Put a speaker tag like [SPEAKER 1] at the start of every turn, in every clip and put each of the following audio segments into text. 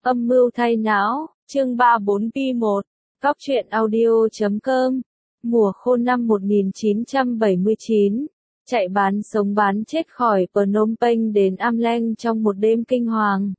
[SPEAKER 1] Âm mưu thay não, chương 34P1, Cóc truyện audio.com, mùa khô năm 1979, chạy bán sống bán chết khỏi Phnom Penh đến Amleng trong một đêm kinh hoàng.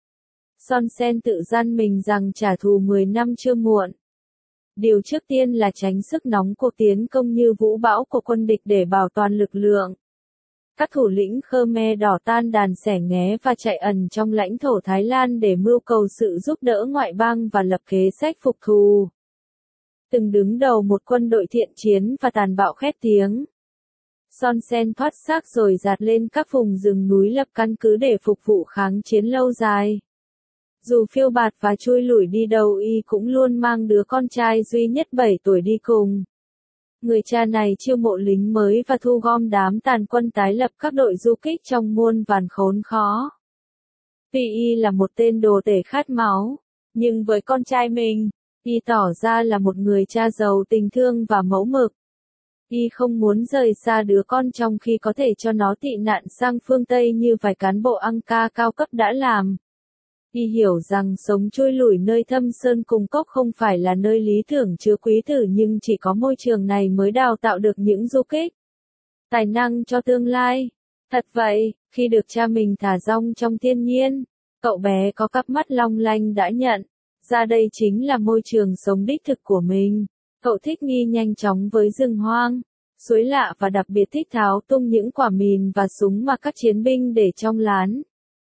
[SPEAKER 1] Son Sen tự gian mình rằng trả thù 10 năm chưa muộn. Điều trước tiên là tránh sức nóng cuộc tiến công như vũ bão của quân địch để bảo toàn lực lượng. Các thủ lĩnh Khmer đỏ tan đàn xẻ nghé và chạy ẩn trong lãnh thổ Thái Lan để mưu cầu sự giúp đỡ ngoại bang và lập kế sách phục thù. Từng đứng đầu một quân đội thiện chiến và tàn bạo khét tiếng. Son Sen thoát xác rồi dạt lên các vùng rừng núi lập căn cứ để phục vụ kháng chiến lâu dài. Dù phiêu bạt và chui lủi đi đâu y cũng luôn mang đứa con trai duy nhất 7 tuổi đi cùng. Người cha này chiêu mộ lính mới và thu gom đám tàn quân tái lập các đội du kích trong muôn vàn khốn khó. Tuy y là một tên đồ tể khát máu, nhưng với con trai mình, y tỏ ra là một người cha giàu tình thương và mẫu mực. Y không muốn rời xa đứa con trong khi có thể cho nó tị nạn sang phương Tây như vài cán bộ Angkar cao cấp đã làm. Y hiểu rằng sống trôi lủi nơi thâm sơn cùng cốc không phải là nơi lý tưởng chứa quý tử, nhưng chỉ có môi trường này mới đào tạo được những du kích tài năng cho tương lai. Thật vậy, khi được cha mình thả rong trong thiên nhiên, cậu bé có cặp mắt long lanh đã nhận ra đây chính là môi trường sống đích thực của mình. Cậu thích nghi nhanh chóng với rừng hoang, suối lạ và đặc biệt thích tháo tung những quả mìn và súng mà các chiến binh để trong lán.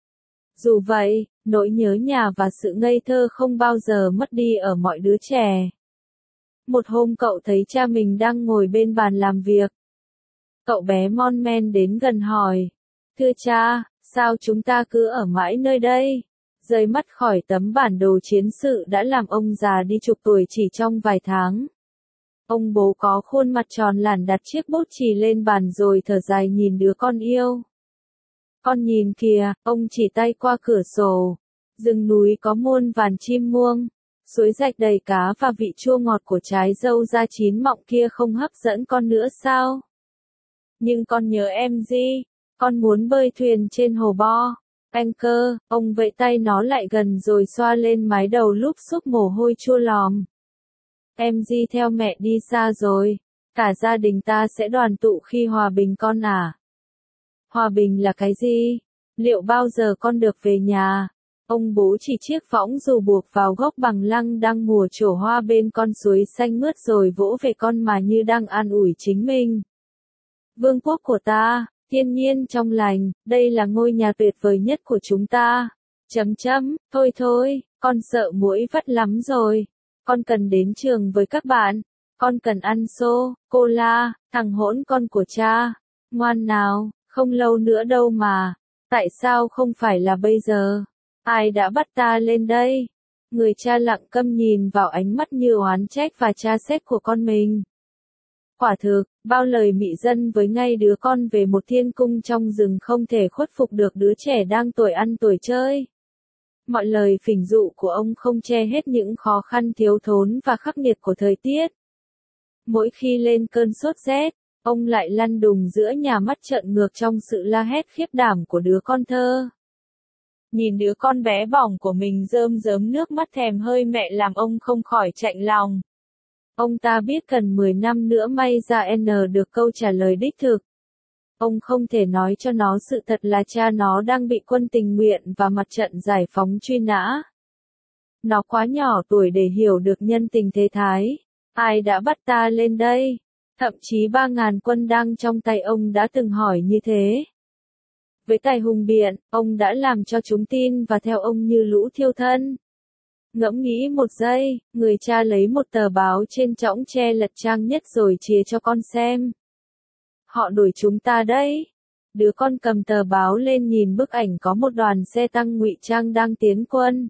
[SPEAKER 1] Dù vậy, nỗi nhớ nhà và sự ngây thơ không bao giờ mất đi ở mọi đứa trẻ. Một hôm cậu thấy cha mình đang ngồi bên bàn làm việc. Cậu bé mon men đến gần hỏi, thưa cha, sao chúng ta cứ ở mãi nơi đây? Rời mắt khỏi tấm bản đồ chiến sự đã làm ông già đi chục tuổi chỉ trong vài tháng. Ông bố có khuôn mặt tròn lẳn đặt chiếc bút chì lên bàn rồi thở dài nhìn đứa con yêu. Con nhìn kìa, ông chỉ tay qua cửa sổ. Rừng núi có muôn vàn chim muông, suối rạch đầy cá và vị chua ngọt của trái dâu da chín mọng kia không hấp dẫn con nữa sao? Nhưng con nhớ em gì? Con muốn bơi thuyền trên hồ Bo. Anchor, ông vẫy tay nó lại gần rồi xoa lên mái đầu lúc xúc mồ hôi chua lòm. Em Di theo mẹ đi xa rồi, cả gia đình ta sẽ đoàn tụ khi hòa bình con à. Hòa bình là cái gì? Liệu bao giờ con được về nhà? Ông bố chỉ chiếc võng dù buộc vào gốc bằng lăng đang mùa trổ hoa bên con suối xanh mướt rồi vỗ về con mà như đang an ủi chính mình. Vương quốc của ta, thiên nhiên trong lành, đây là ngôi nhà tuyệt vời nhất của chúng ta. Thôi thôi, con sợ muỗi vắt lắm rồi. Con cần đến trường với các bạn. Con cần ăn sô-cô-la, thằng hỗn con của cha. Ngoan nào, không lâu nữa đâu mà. Tại sao không phải là bây giờ? Ai đã bắt ta lên đây? Người cha lặng câm nhìn vào ánh mắt như oán trách và tra xét của con mình. Quả thực, bao lời mị dân với ngay đứa con về một thiên cung trong rừng không thể khuất phục được đứa trẻ đang tuổi ăn tuổi chơi. Mọi lời phỉnh dụ của ông không che hết những khó khăn thiếu thốn và khắc nghiệt của thời tiết. Mỗi khi lên cơn sốt rét, ông lại lăn đùng giữa nhà mắt trợn ngược trong sự la hét khiếp đảm của đứa con thơ. Nhìn đứa con bé bỏng của mình rơm rớm nước mắt thèm hơi mẹ làm ông không khỏi chạnh lòng. Ông ta biết cần 10 năm nữa may ra N được câu trả lời đích thực. Ông không thể nói cho nó sự thật là cha nó đang bị quân tình nguyện và mặt trận giải phóng truy nã. Nó quá nhỏ tuổi để hiểu được nhân tình thế thái. Ai đã bắt ta lên đây? Thậm chí 3.000 quân đang trong tay ông đã từng hỏi như thế. Với tài hùng biện, ông đã làm cho chúng tin và theo ông như lũ thiêu thân. Ngẫm nghĩ một giây, người cha lấy một tờ báo trên chõng tre lật trang nhất rồi chìa cho con xem. Họ đuổi chúng ta đấy. Đứa con cầm tờ báo lên nhìn bức ảnh có một đoàn xe tăng ngụy trang đang tiến quân.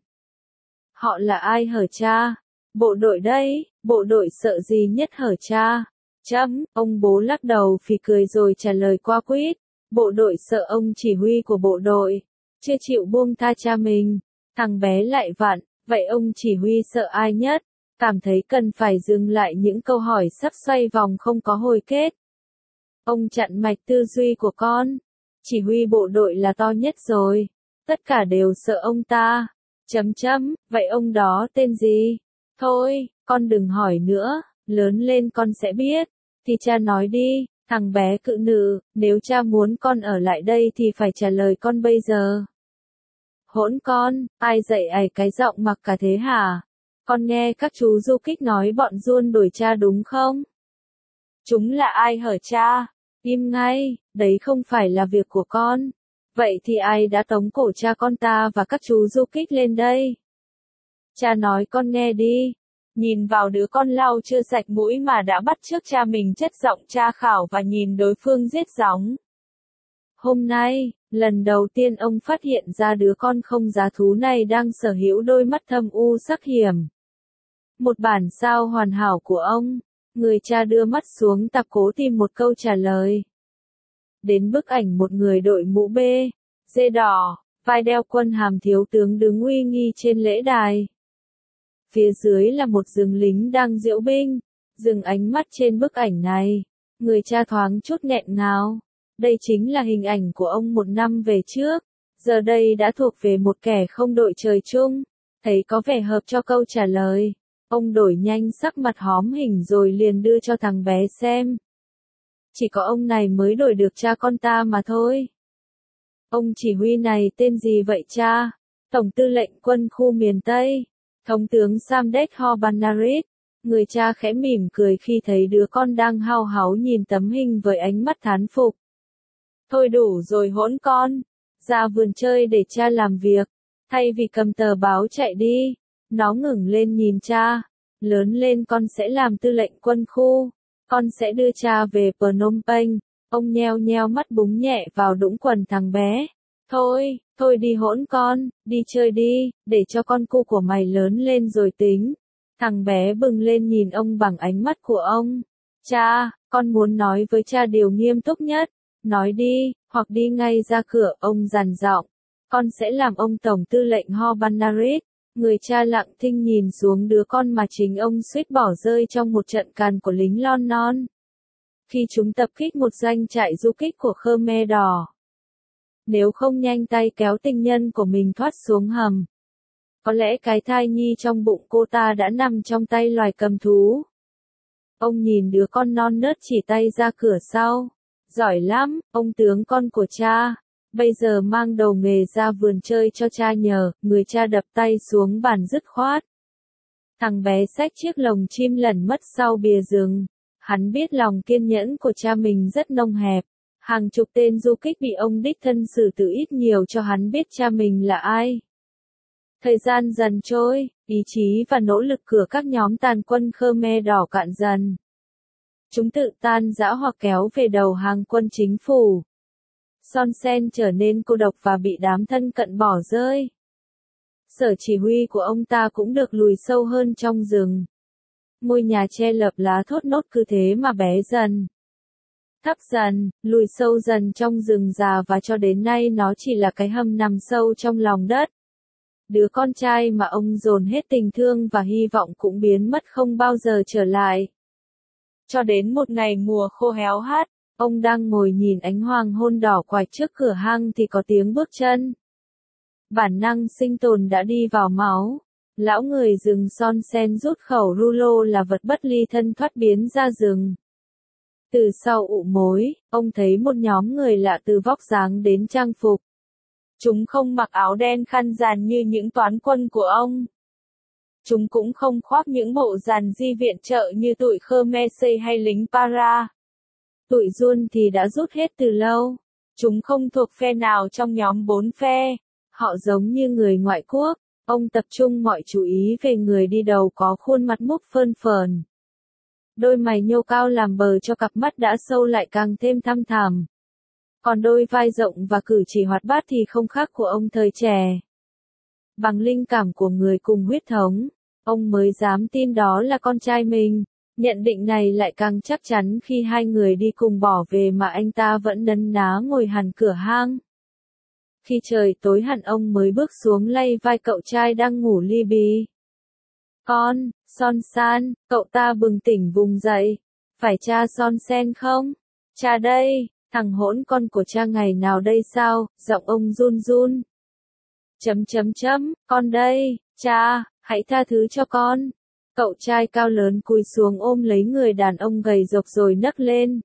[SPEAKER 1] Họ là ai hở cha? Bộ đội đấy, bộ đội sợ gì nhất hở cha? Ông bố lắc đầu phì cười rồi trả lời qua quýt. Bộ đội sợ ông chỉ huy của bộ đội. Chưa chịu buông tha cha mình. Thằng bé lại vặn, vậy ông chỉ huy sợ ai nhất? Cảm thấy cần phải dừng lại những câu hỏi sắp xoay vòng không có hồi kết. Ông chặn mạch tư duy của con. Chỉ huy bộ đội là to nhất rồi. Tất cả đều sợ ông ta. Vậy ông đó tên gì? Thôi, con đừng hỏi nữa, lớn lên con sẽ biết. Thì cha nói đi, thằng bé cự nữ, nếu cha muốn con ở lại đây thì phải trả lời con bây giờ. Hỗn con, ai dạy ày cái giọng mặc cả thế hả? Con nghe các chú du kích nói bọn Giun đổi cha đúng không? Chúng là ai hở cha? Im ngay, đấy không phải là việc của con. Vậy thì ai đã tống cổ cha con ta và các chú du kích lên đây? Cha nói con nghe đi. Nhìn vào đứa con lau chưa sạch mũi mà đã bắt chước cha mình chất giọng tra khảo và nhìn đối phương giết gióng. Hôm nay, lần đầu tiên ông phát hiện ra đứa con không giá thú này đang sở hữu đôi mắt thâm u sắc hiểm. Một bản sao hoàn hảo của ông, người cha đưa mắt xuống tập cố tìm một câu trả lời. Đến bức ảnh một người đội mũ bê, dê đỏ, vai đeo quân hàm thiếu tướng đứng uy nghi trên lễ đài. Phía dưới là một rừng lính đang diễu binh, dừng ánh mắt trên bức ảnh này. Người cha thoáng chút nghẹn ngào. Đây chính là hình ảnh của ông một năm về trước, giờ đây đã thuộc về một kẻ không đội trời chung. Thấy có vẻ hợp cho câu trả lời. Ông đổi nhanh sắc mặt hóm hình rồi liền đưa cho thằng bé xem. Chỉ có ông này mới đổi được cha con ta mà thôi. Ông chỉ huy này tên gì vậy cha? Tổng tư lệnh quân khu miền Tây. Thống tướng Samdech Hobanarit. Người cha khẽ mỉm cười khi thấy đứa con đang hao háo nhìn tấm hình với ánh mắt thán phục. Thôi đủ rồi hỗn con. Ra vườn chơi để cha làm việc. Thay vì cầm tờ báo chạy đi. Nó ngẩng lên nhìn cha. Lớn lên con sẽ làm tư lệnh quân khu. Con sẽ đưa cha về Phnom Penh. Ông nheo nheo mắt búng nhẹ vào đũng quần thằng bé. Thôi đi hỗn con, đi chơi đi, để cho con cu của mày lớn lên rồi tính. Thằng bé bừng lên nhìn ông bằng ánh mắt của ông. Cha, con muốn nói với cha điều nghiêm túc nhất. Nói đi, hoặc đi ngay ra cửa, ông dằn giọng. Con sẽ làm ông tổng tư lệnh Hobanarit. Người cha lặng thinh nhìn xuống đứa con mà chính ông suýt bỏ rơi trong một trận càn của lính Lon Non. Khi chúng tập kích một doanh trại du kích của Khmer Đỏ. Nếu không nhanh tay kéo tình nhân của mình thoát xuống hầm. Có lẽ cái thai nhi trong bụng cô ta đã nằm trong tay loài cầm thú. Ông nhìn đứa con non nớt chỉ tay ra cửa sau. Giỏi lắm, ông tướng con của cha. Bây giờ mang đầu nghề ra vườn chơi cho cha nhờ, người cha đập tay xuống bàn dứt khoát. Thằng bé xách chiếc lồng chim lẩn mất sau bìa rừng. Hắn biết lòng kiên nhẫn của cha mình rất nông hẹp. Hàng chục tên du kích bị ông đích thân xử tử ít nhiều cho hắn biết cha mình là ai. Thời gian dần trôi, ý chí và nỗ lực của các nhóm tàn quân Khmer Đỏ cạn dần. Chúng tự tan rã hoặc kéo về đầu hàng quân chính phủ. Son Sen trở nên cô độc và bị đám thân cận bỏ rơi. Sở chỉ huy của ông ta cũng được lùi sâu hơn trong rừng. Ngôi nhà che lợp lá thốt nốt cứ thế mà bé dần. Thấp dần, lùi sâu dần trong rừng già và cho đến nay nó chỉ là cái hầm nằm sâu trong lòng đất. Đứa con trai mà ông dồn hết tình thương và hy vọng cũng biến mất không bao giờ trở lại. Cho đến một ngày mùa khô héo hắt, ông đang ngồi nhìn ánh hoàng hôn đỏ quạch trước cửa hang thì có tiếng bước chân. Bản năng sinh tồn đã đi vào máu. Lão người rừng Son Sen rút khẩu rulo là vật bất ly thân thoát biến ra rừng. Từ sau ụ mối, ông thấy một nhóm người lạ từ vóc dáng đến trang phục. Chúng không mặc áo đen khăn ràn như những toán quân của ông. Chúng cũng không khoác những bộ dàn di viện trợ như tụi Khmer Xây hay lính Para. Tụi Giun thì đã rút hết từ lâu. Chúng không thuộc phe nào trong nhóm 4 phe. Họ giống như người ngoại quốc. Ông tập trung mọi chú ý về người đi đầu có khuôn mặt múc phơn phờn. Đôi mày nhô cao làm bờ cho cặp mắt đã sâu lại càng thêm thăm thẳm. Còn đôi vai rộng và cử chỉ hoạt bát thì không khác của ông thời trẻ. Bằng linh cảm của người cùng huyết thống, ông mới dám tin đó là con trai mình. Nhận định này lại càng chắc chắn khi hai người đi cùng bỏ về mà anh ta vẫn nấn ná ngồi hẳn cửa hang. Khi trời tối hẳn ông mới bước xuống lay vai cậu trai đang ngủ li bì. Con, Son San, cậu ta bừng tỉnh vùng dậy. Phải cha Son Sen không? Cha đây, thằng hỗn con của cha ngày nào đây sao? Giọng ông run run. Con đây, cha, hãy tha thứ cho con. Cậu trai cao lớn cúi xuống ôm lấy người đàn ông gầy rộc rồi nấc lên.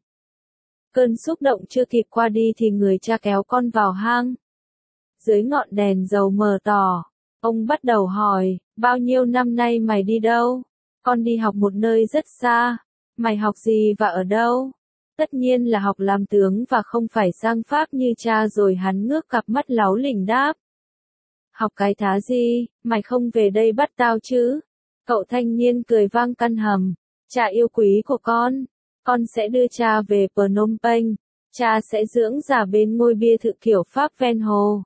[SPEAKER 1] Cơn xúc động chưa kịp qua đi thì người cha kéo con vào hang. Dưới ngọn đèn dầu mờ tỏ, ông bắt đầu hỏi, bao nhiêu năm nay mày đi đâu? Con đi học một nơi rất xa. Mày học gì và ở đâu? Tất nhiên là học làm tướng và không phải sang Pháp như cha rồi. Hắn ngước cặp mắt láu lỉnh đáp. Học cái thá gì, mày không về đây bắt tao chứ? Cậu thanh niên cười vang căn hầm. Cha yêu quý của con sẽ đưa cha về Phnom Penh. Cha sẽ dưỡng già bên ngôi bia thự kiểu Pháp ven hồ.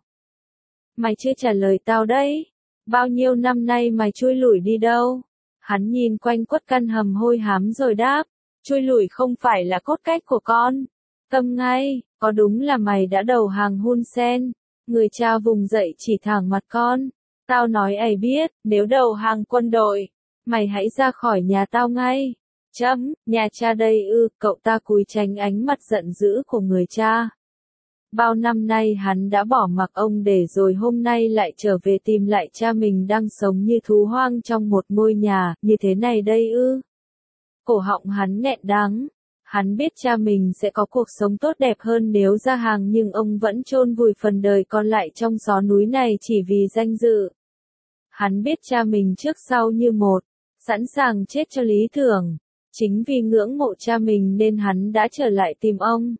[SPEAKER 1] Mày chưa trả lời tao đấy. Bao nhiêu năm nay mày chui lủi đi đâu? Hắn nhìn quanh quất căn hầm hôi hám rồi đáp. Chui lủi không phải là cốt cách của con. Câm ngay, có đúng là mày đã đầu hàng Hun Sen? Người cha vùng dậy chỉ thẳng mặt con. Tao nói ấy biết, nếu đầu hàng quân đội, mày hãy ra khỏi nhà tao ngay. Nhà cha đây ư? Cậu ta cúi tránh ánh mặt giận dữ của người cha. Bao năm nay hắn đã bỏ mặc ông để rồi hôm nay lại trở về tìm lại cha mình đang sống như thú hoang trong một ngôi nhà, như thế này đây ư? Cổ họng hắn nghẹn đắng. Hắn biết cha mình sẽ có cuộc sống tốt đẹp hơn nếu ra hàng nhưng ông vẫn chôn vùi phần đời còn lại trong xó núi này chỉ vì danh dự. Hắn biết cha mình trước sau như một, sẵn sàng chết cho lý tưởng. Chính vì ngưỡng mộ cha mình nên hắn đã trở lại tìm ông.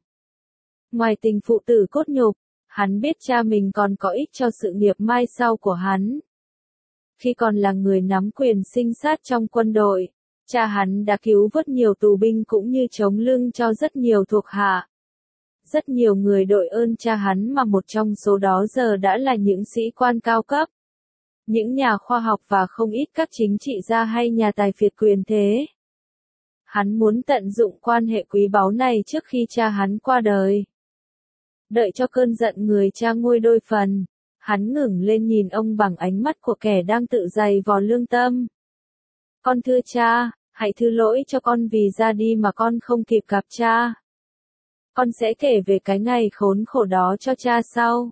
[SPEAKER 1] Ngoài tình phụ tử cốt nhục, hắn biết cha mình còn có ích cho sự nghiệp mai sau của hắn. Khi còn là người nắm quyền sinh sát trong quân đội, cha hắn đã cứu vớt nhiều tù binh cũng như chống lưng cho rất nhiều thuộc hạ. Rất nhiều người đội ơn cha hắn mà một trong số đó giờ đã là những sĩ quan cao cấp, những nhà khoa học và không ít các chính trị gia hay nhà tài phiệt quyền thế. Hắn muốn tận dụng quan hệ quý báu này trước khi cha hắn qua đời. Đợi cho cơn giận người cha nguôi đôi phần, hắn ngẩng lên nhìn ông bằng ánh mắt của kẻ đang tự giày vò lương tâm. Con thưa cha, hãy thứ lỗi cho con vì ra đi mà con không kịp gặp cha. Con sẽ kể về cái ngày khốn khổ đó cho cha sau.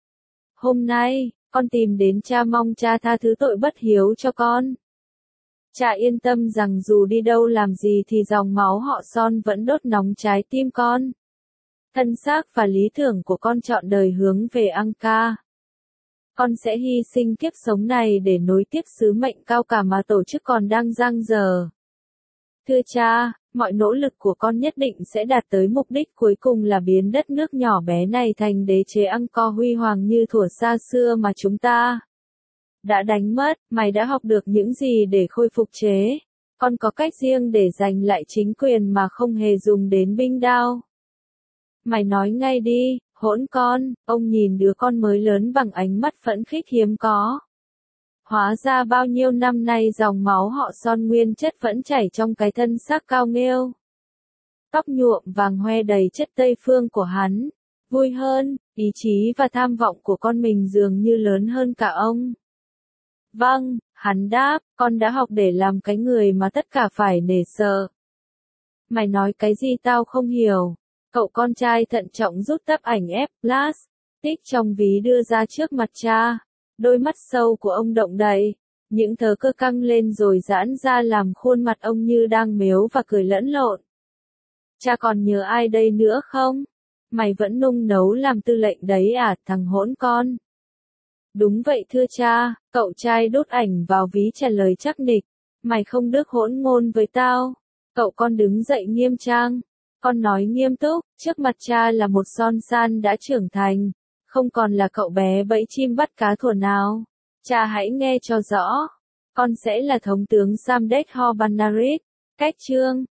[SPEAKER 1] Hôm nay, con tìm đến cha mong cha tha thứ tội bất hiếu cho con. Cha yên tâm rằng dù đi đâu làm gì thì dòng máu họ Son vẫn đốt nóng trái tim con. Thân xác và lý tưởng của con trọn đời hướng về Angkar. Con sẽ hy sinh kiếp sống này để nối tiếp sứ mệnh cao cả mà tổ chức còn đang dang dở. Thưa cha, mọi nỗ lực của con nhất định sẽ đạt tới mục đích cuối cùng là biến đất nước nhỏ bé này thành đế chế Angkor huy hoàng như thuở xa xưa mà chúng ta đã đánh mất. Mày đã học được những gì để khôi phục chế? Con có cách riêng để giành lại chính quyền mà không hề dùng đến binh đao. Mày nói ngay đi, hỗn con. Ông nhìn đứa con mới lớn bằng ánh mắt phẫn khích hiếm có. Hóa ra bao nhiêu năm nay dòng máu họ Son nguyên chất vẫn chảy trong cái thân xác cao nghêu. Tóc nhuộm vàng hoe đầy chất Tây phương của hắn. Vui hơn, ý chí và tham vọng của con mình dường như lớn hơn cả ông. Vâng, hắn đáp, con đã học để làm cái người mà tất cả phải nể sợ. Mày nói cái gì tao không hiểu. Cậu con trai thận trọng rút tấm ảnh plastic trong ví đưa ra trước mặt cha. Đôi mắt sâu của ông động đậy, những thớ cơ căng lên rồi giãn ra làm khuôn mặt ông như đang mếu và cười lẫn lộn. Cha còn nhớ ai đây nữa không? Mày vẫn nung nấu làm tư lệnh đấy à, thằng hỗn con? Đúng vậy thưa cha, cậu trai đút ảnh vào ví trả lời chắc nịch. Mày không được hỗn ngôn với tao. Cậu con đứng dậy nghiêm trang. Con nói nghiêm túc, trước mặt cha là một Son San đã trưởng thành. Không còn là cậu bé bẫy chim bắt cá thuở nào. Cha hãy nghe cho rõ. Con sẽ là thống tướng Samdech Hor Bannarit. Cách chương